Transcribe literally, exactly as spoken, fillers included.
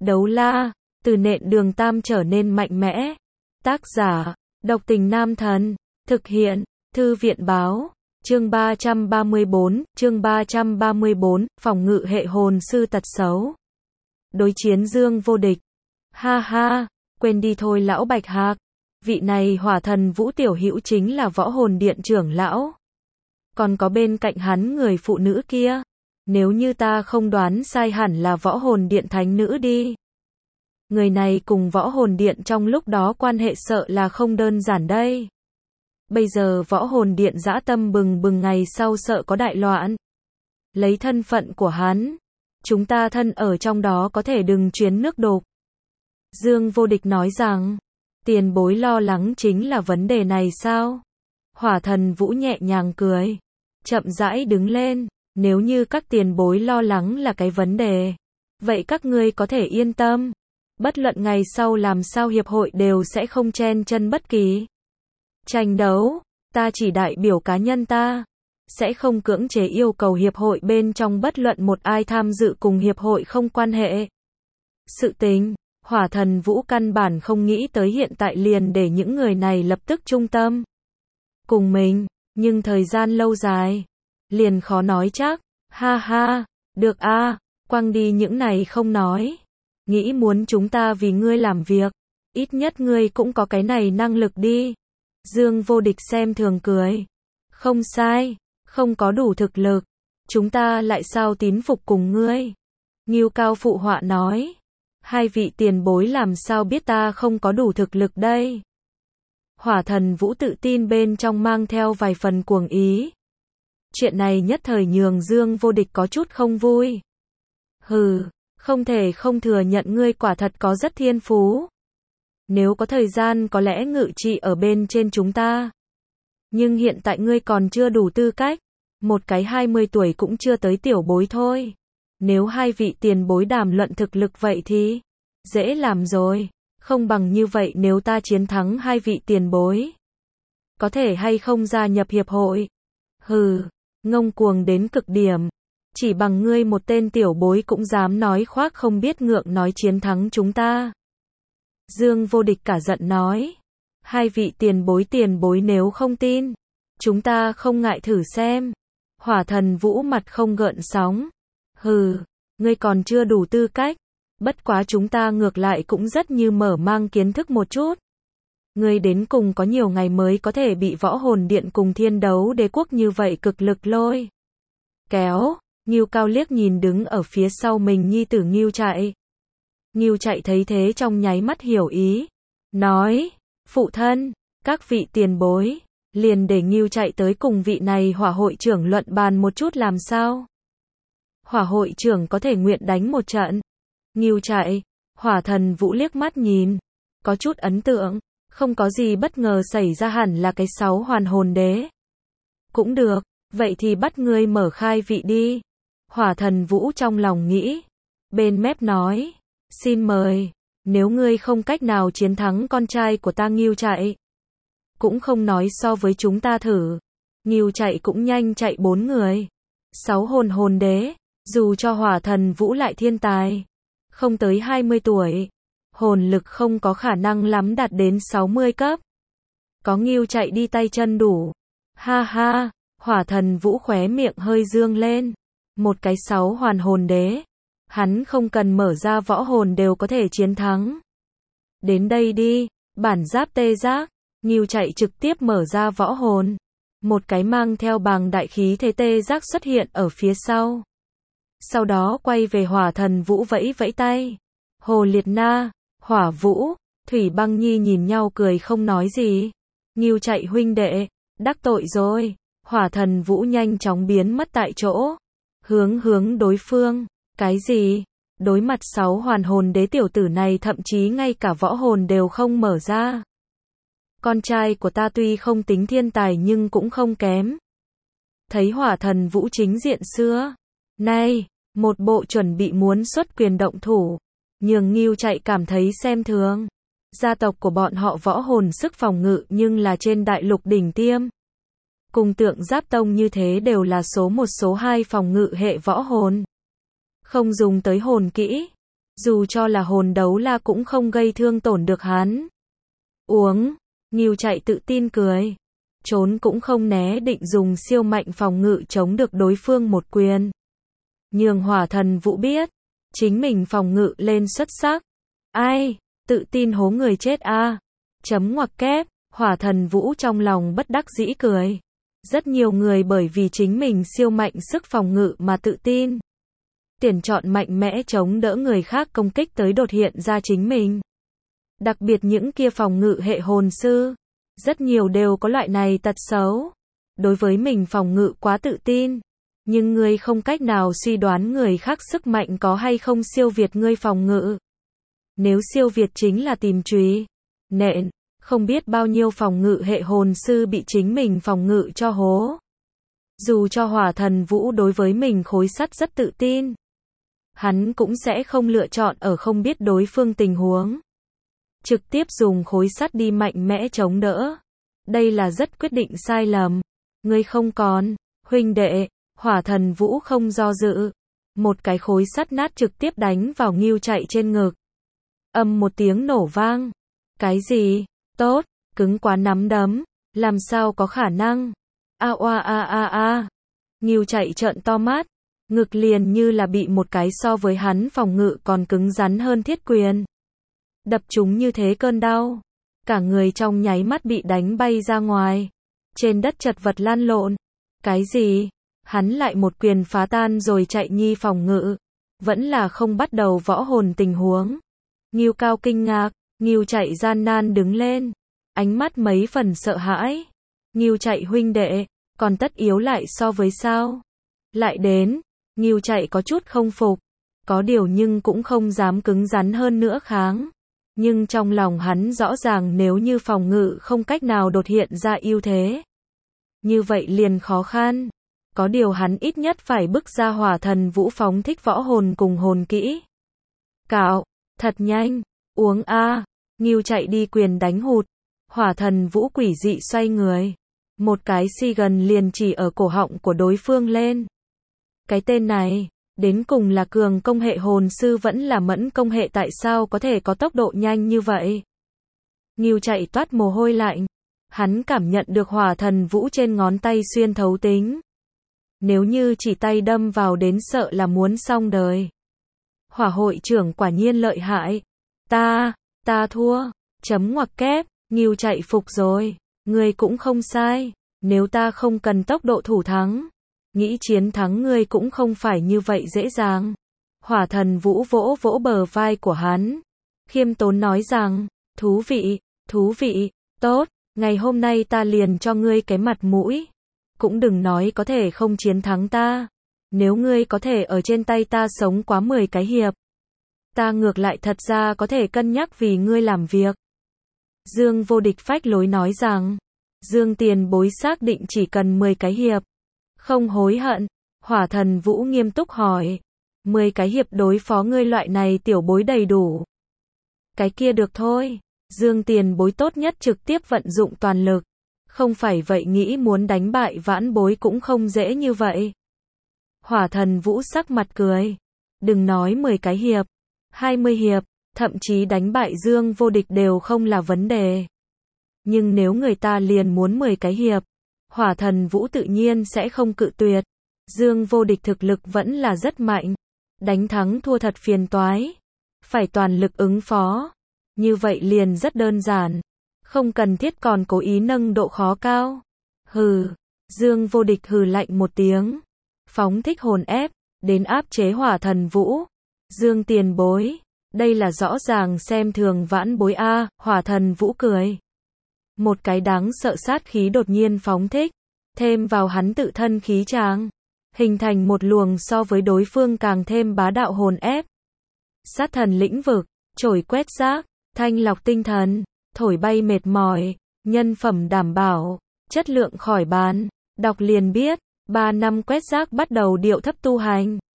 Đấu la, từ nện đường tam trở nên mạnh mẽ. Tác giả, độc tình nam thần. Thực hiện, thư viện báo. Chương ba trăm ba mươi bốn, chương ba trăm ba mươi bốn, phòng ngự hệ hồn sư tật xấu. Đối chiến Dương vô địch. Ha ha, quên đi thôi lão Bạch Hạc. Vị này hỏa thần Vũ tiểu hữu chính là võ hồn điện trưởng lão. Còn có bên cạnh hắn người phụ nữ kia. Nếu như ta không đoán sai hẳn là võ hồn điện thánh nữ đi. Người này cùng võ hồn điện trong lúc đó quan hệ sợ là không đơn giản đây. Bây giờ võ hồn điện dã tâm bừng bừng, ngày sau sợ có đại loạn. Lấy thân phận của hắn, chúng ta thân ở trong đó có thể đừng chuyến nước đục. Dương vô địch nói rằng, tiền bối lo lắng chính là vấn đề này sao? Hỏa thần Vũ nhẹ nhàng cười, chậm rãi đứng lên, nếu như các tiền bối lo lắng là cái vấn đề, vậy các ngươi có thể yên tâm. Bất luận ngày sau làm sao hiệp hội đều sẽ không chen chân bất kỳ tranh đấu, ta chỉ đại biểu cá nhân ta, sẽ không cưỡng chế yêu cầu hiệp hội bên trong bất luận một ai tham dự cùng hiệp hội không quan hệ. Sự tình, hỏa thần Vũ căn bản không nghĩ tới hiện tại liền để những người này lập tức trung tâm cùng mình, nhưng thời gian lâu dài, liền khó nói chắc. Ha ha, được a, quăng đi những này không nói. Nghĩ muốn chúng ta vì ngươi làm việc, ít nhất ngươi cũng có cái này năng lực đi. Dương vô địch xem thường cười. Không sai, không có đủ thực lực, chúng ta lại sao tín phục cùng ngươi. Ngưu Cao phụ họa nói. Hai vị tiền bối làm sao biết ta không có đủ thực lực đây. Hỏa thần Vũ tự tin bên trong mang theo vài phần cuồng ý. Chuyện này nhất thời nhường Dương vô địch có chút không vui. Hừ, không thể không thừa nhận ngươi quả thật có rất thiên phú. Nếu có thời gian có lẽ ngự trị ở bên trên chúng ta. Nhưng hiện tại ngươi còn chưa đủ tư cách. Một cái hai mươi tuổi cũng chưa tới tiểu bối thôi. Nếu hai vị tiền bối đàm luận thực lực vậy thì dễ làm rồi. Không bằng như vậy, nếu ta chiến thắng hai vị tiền bối, có thể hay không gia nhập hiệp hội? Hừ, ngông cuồng đến cực điểm. Chỉ bằng ngươi một tên tiểu bối cũng dám nói khoác không biết ngượng nói chiến thắng chúng ta. Dương vô địch cả giận nói. Hai vị tiền bối tiền bối nếu không tin, chúng ta không ngại thử xem. Hỏa thần Vũ mặt không gợn sóng. Hừ, ngươi còn chưa đủ tư cách. Bất quá chúng ta ngược lại cũng rất như mở mang kiến thức một chút. Ngươi đến cùng có nhiều ngày mới có thể bị võ hồn điện cùng thiên đấu đế quốc như vậy cực lực lôi kéo. Ngưu Cao liếc nhìn đứng ở phía sau mình nhi tử Ngưu Chạy. Ngưu Chạy thấy thế trong nháy mắt hiểu ý. Nói, phụ thân, các vị tiền bối, liền để Ngưu Chạy tới cùng vị này hỏa hội trưởng luận bàn một chút làm sao. Hỏa hội trưởng có thể nguyện đánh một trận. Ngưu Chạy, hỏa thần Vũ liếc mắt nhìn, có chút ấn tượng, không có gì bất ngờ xảy ra, hẳn là cái sáu hoàn hồn đế. Cũng được, vậy thì bắt ngươi mở khai vị đi. Hỏa thần Vũ trong lòng nghĩ, bên mép nói, xin mời, nếu ngươi không cách nào chiến thắng con trai của ta Ngưu Chạy, cũng không nói so với chúng ta thử. Ngưu Chạy cũng nhanh chạy bốn người. Sáu hồn hồn đế, dù cho hỏa thần Vũ lại thiên tài, không tới hai mươi tuổi, hồn lực không có khả năng lắm đạt đến sáu mươi cấp. Có Ngưu Chạy đi tay chân đủ. Ha ha, hỏa thần Vũ khóe miệng hơi dương lên. Một cái sáu hoàn hồn đế, hắn không cần mở ra võ hồn đều có thể chiến thắng. Đến đây đi, bản giáp tê giác. Ngưu Chạy trực tiếp mở ra võ hồn. Một cái mang theo bàng đại khí thế tê giác xuất hiện ở phía sau. Sau đó quay về hỏa thần Vũ vẫy vẫy tay. Hồ Liệt Na, Hỏa Vũ, Thủy Băng Nhi nhìn nhau cười không nói gì. Ngưu Chạy huynh đệ, đắc tội rồi. Hỏa thần Vũ nhanh chóng biến mất tại chỗ. Hướng hướng đối phương. Cái gì? Đối mặt sáu hoàn hồn đế tiểu tử này thậm chí ngay cả võ hồn đều không mở ra. Con trai của ta tuy không tính thiên tài nhưng cũng không kém. Thấy hỏa thần Vũ chính diện xưa nay, một bộ chuẩn bị muốn xuất quyền động thủ, nhường Ngưu Chạy cảm thấy xem thường. Gia tộc của bọn họ võ hồn sức phòng ngự nhưng là trên đại lục đỉnh tiêm. Cùng Tượng Giáp Tông như thế đều là số một số hai phòng ngự hệ võ hồn. Không dùng tới hồn kỹ. Dù cho là hồn đấu la cũng không gây thương tổn được hắn. Uống, Ngưu Chạy tự tin cười. Trốn cũng không né, định dùng siêu mạnh phòng ngự chống được đối phương một quyền. Nhường Hỏa Thần Vũ biết, chính mình phòng ngự lên xuất sắc. Ai, tự tin hố người chết a. À. Chấm ngoặc kép, Hỏa Thần Vũ trong lòng bất đắc dĩ cười. Rất nhiều người bởi vì chính mình siêu mạnh sức phòng ngự mà tự tin. Tiền chọn mạnh mẽ chống đỡ người khác công kích tới đột hiện ra chính mình. Đặc biệt những kia phòng ngự hệ hồn sư. Rất nhiều đều có loại này tật xấu. Đối với mình phòng ngự quá tự tin. Nhưng ngươi không cách nào suy đoán người khác sức mạnh có hay không siêu việt ngươi phòng ngự. Nếu siêu việt chính là tìm chùy, nện, không biết bao nhiêu phòng ngự hệ hồn sư bị chính mình phòng ngự cho hố. Dù cho Hỏa Thần Vũ đối với mình khối sắt rất tự tin, hắn cũng sẽ không lựa chọn ở không biết đối phương tình huống. Trực tiếp dùng khối sắt đi mạnh mẽ chống đỡ. Đây là rất quyết định sai lầm. Ngươi không còn, huynh đệ, Hỏa Thần Vũ không do dự. Một cái khối sắt nát trực tiếp đánh vào Ngưu Chạy trên ngực. Âm một tiếng nổ vang. Cái gì? Tốt, cứng quá nắm đấm. Làm sao có khả năng? A oa a a a. Ngưu Chạy trợn to mắt. Ngực liền như là bị một cái so với hắn phòng ngự còn cứng rắn hơn thiết quyền. Đập chúng như thế cơn đau. Cả người trong nháy mắt bị đánh bay ra ngoài. Trên đất chật vật lăn lộn. Cái gì? Hắn lại một quyền phá tan rồi Chạy nhi phòng ngự. Vẫn là không bắt đầu võ hồn tình huống. Ngưu Cao kinh ngạc. Ngưu Chạy gian nan đứng lên. Ánh mắt mấy phần sợ hãi. Ngưu Chạy huynh đệ. Còn tất yếu lại so với sao? Lại đến. Ngưu Chạy có chút không phục. Có điều nhưng cũng không dám cứng rắn hơn nữa kháng. Nhưng trong lòng hắn rõ ràng nếu như phòng ngự không cách nào đột hiện ra ưu thế. Như vậy liền khó khăn. Có điều hắn ít nhất phải bức ra Hỏa Thần Vũ phóng thích võ hồn cùng hồn kỹ. Cạo, thật nhanh, uống a. Ngưu Chạy đi quyền đánh hụt. Hỏa Thần Vũ quỷ dị xoay người. Một cái si gần liền chỉ ở cổ họng của đối phương lên. Cái tên này, đến cùng là cường công hệ hồn sư vẫn là mẫn công hệ, tại sao có thể có tốc độ nhanh như vậy? Ngưu Chạy toát mồ hôi lạnh. Hắn cảm nhận được Hỏa Thần Vũ trên ngón tay xuyên thấu tính. Nếu như chỉ tay đâm vào đến sợ là muốn xong đời. Hỏa hội trưởng quả nhiên lợi hại. Ta, ta thua. Chấm ngoặc kép, Ngưu Chạy phục rồi. Ngươi cũng không sai. Nếu ta không cần tốc độ thủ thắng, nghĩ chiến thắng ngươi cũng không phải như vậy dễ dàng. Hỏa Thần Vũ vỗ vỗ bờ vai của hắn. Khiêm tốn nói rằng, thú vị, thú vị, tốt, ngày hôm nay ta liền cho ngươi cái mặt mũi. Cũng đừng nói có thể không chiến thắng ta. Nếu ngươi có thể ở trên tay ta sống quá mười cái hiệp, ta ngược lại thật ra có thể cân nhắc vì ngươi làm việc. Dương Vô Địch phách lối nói rằng, Dương tiền bối xác định chỉ cần mười cái hiệp. Không hối hận. Hỏa Thần Vũ nghiêm túc hỏi. mười cái hiệp đối phó ngươi loại này tiểu bối đầy đủ. Cái kia được thôi. Dương tiền bối tốt nhất trực tiếp vận dụng toàn lực. Không phải vậy nghĩ muốn đánh bại vãn bối cũng không dễ như vậy. Hỏa Thần Vũ sắc mặt cười. Đừng nói mười cái hiệp. hai mươi hiệp. Thậm chí đánh bại Dương Vô Địch đều không là vấn đề. Nhưng nếu người ta liền muốn mười cái hiệp, Hỏa Thần Vũ tự nhiên sẽ không cự tuyệt. Dương Vô Địch thực lực vẫn là rất mạnh. Đánh thắng thua thật phiền toái. Phải toàn lực ứng phó. Như vậy liền rất đơn giản. Không cần thiết còn cố ý nâng độ khó cao. Hừ. Dương Vô Địch hừ lạnh một tiếng. Phóng thích hồn ép. Đến áp chế Hỏa Thần Vũ. Dương tiền bối. Đây là rõ ràng xem thường vãn bối a. Hỏa Thần Vũ cười. Một cái đáng sợ sát khí đột nhiên phóng thích. Thêm vào hắn tự thân khí tràng. Hình thành một luồng so với đối phương càng thêm bá đạo hồn ép. Sát thần lĩnh vực. Chổi quét rác. Thanh lọc tinh thần. Thổi bay mệt mỏi. Nhân phẩm đảm bảo. Chất lượng khỏi bán. Đọc liền biết. Ba năm quét rác bắt đầu điệu thấp tu hành.